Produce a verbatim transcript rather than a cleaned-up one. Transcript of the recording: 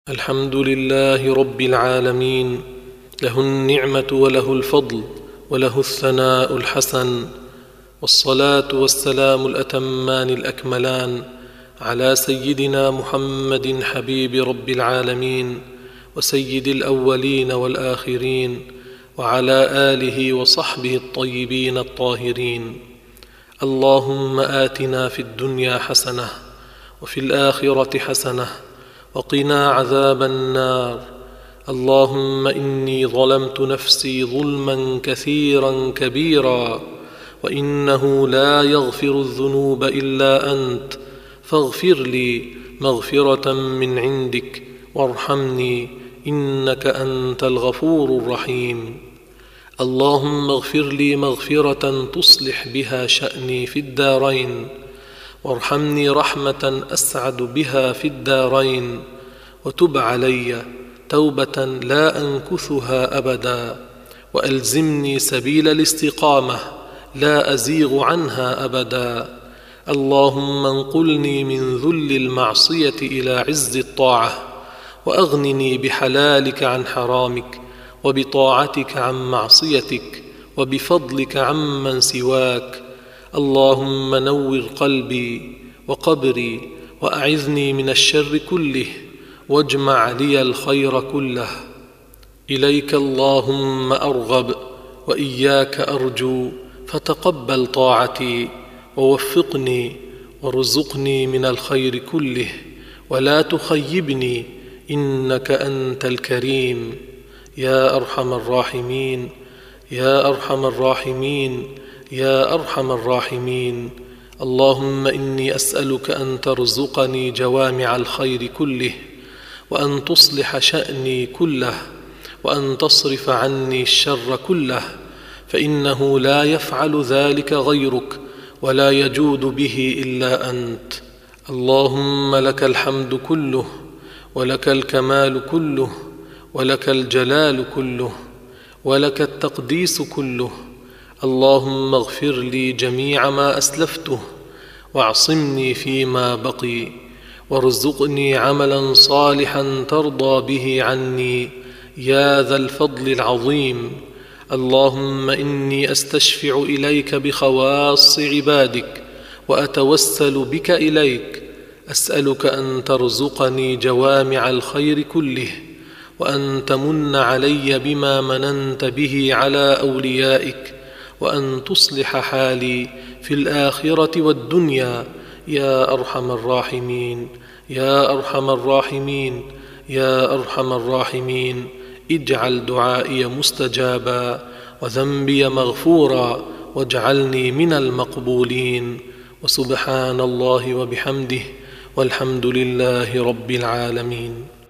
الحمد لله رب العالمين، له النعمة وله الفضل وله الثناء الحسن، والصلاة والسلام الأتمان الأكملان على سيدنا محمد حبيب رب العالمين وسيد الأولين والآخرين، وعلى آله وصحبه الطيبين الطاهرين. اللهم آتنا في الدنيا حسنة وفي الآخرة حسنة وقنا عذاب النار. اللهم إني ظلمت نفسي ظلما كثيرا كبيرا، وإنه لا يغفر الذنوب إلا أنت، فاغفر لي مغفرة من عندك وارحمني إنك أنت الغفور الرحيم. اللهم اغفر لي مغفرة تصلح بها شأني في الدارين، وارحمني رحمة أسعد بها في الدارين، وتب علي توبة لا أنكثها أبدا، وألزمني سبيل الاستقامة لا أزيغ عنها أبدا. اللهم انقلني من ذل المعصية إلى عز الطاعة، وأغنني بحلالك عن حرامك، وبطاعتك عن معصيتك، وبفضلك عمن سواك. اللهم نور قلبي وقبري، وأعذني من الشر كله، واجمع لي الخير كله. إليك اللهم أرغب وإياك أرجو، فتقبل طاعتي ووفقني وارزقني من الخير كله، ولا تخيبني إنك أنت الكريم يا أرحم الراحمين يا أرحم الراحمين يا أرحم الراحمين. اللهم إني أسألك أن ترزقني جوامع الخير كله، وأن تصلح شأني كله، وأن تصرف عني الشر كله، فإنه لا يفعل ذلك غيرك، ولا يجود به إلا أنت. اللهم لك الحمد كله، ولك الكمال كله، ولك الجلال كله، ولك التقديس كله. اللهم اغفر لي جميع ما أسلفته، واعصمني فيما بقي، وارزقني عملا صالحا ترضى به عني يا ذا الفضل العظيم. اللهم إني أستشفع إليك بخواص عبادك، وأتوسل بك إليك، أسألك أن ترزقني جوامع الخير كله، وأن تمن علي بما مننت به على أوليائك، وأن تصلح حالي في الآخرة والدنيا يا أرحم الراحمين يا أرحم الراحمين يا أرحم الراحمين. اجعل دعائي مستجابا، وذنبي مغفورا، واجعلني من المقبولين. وسبحان الله وبحمده، والحمد لله رب العالمين.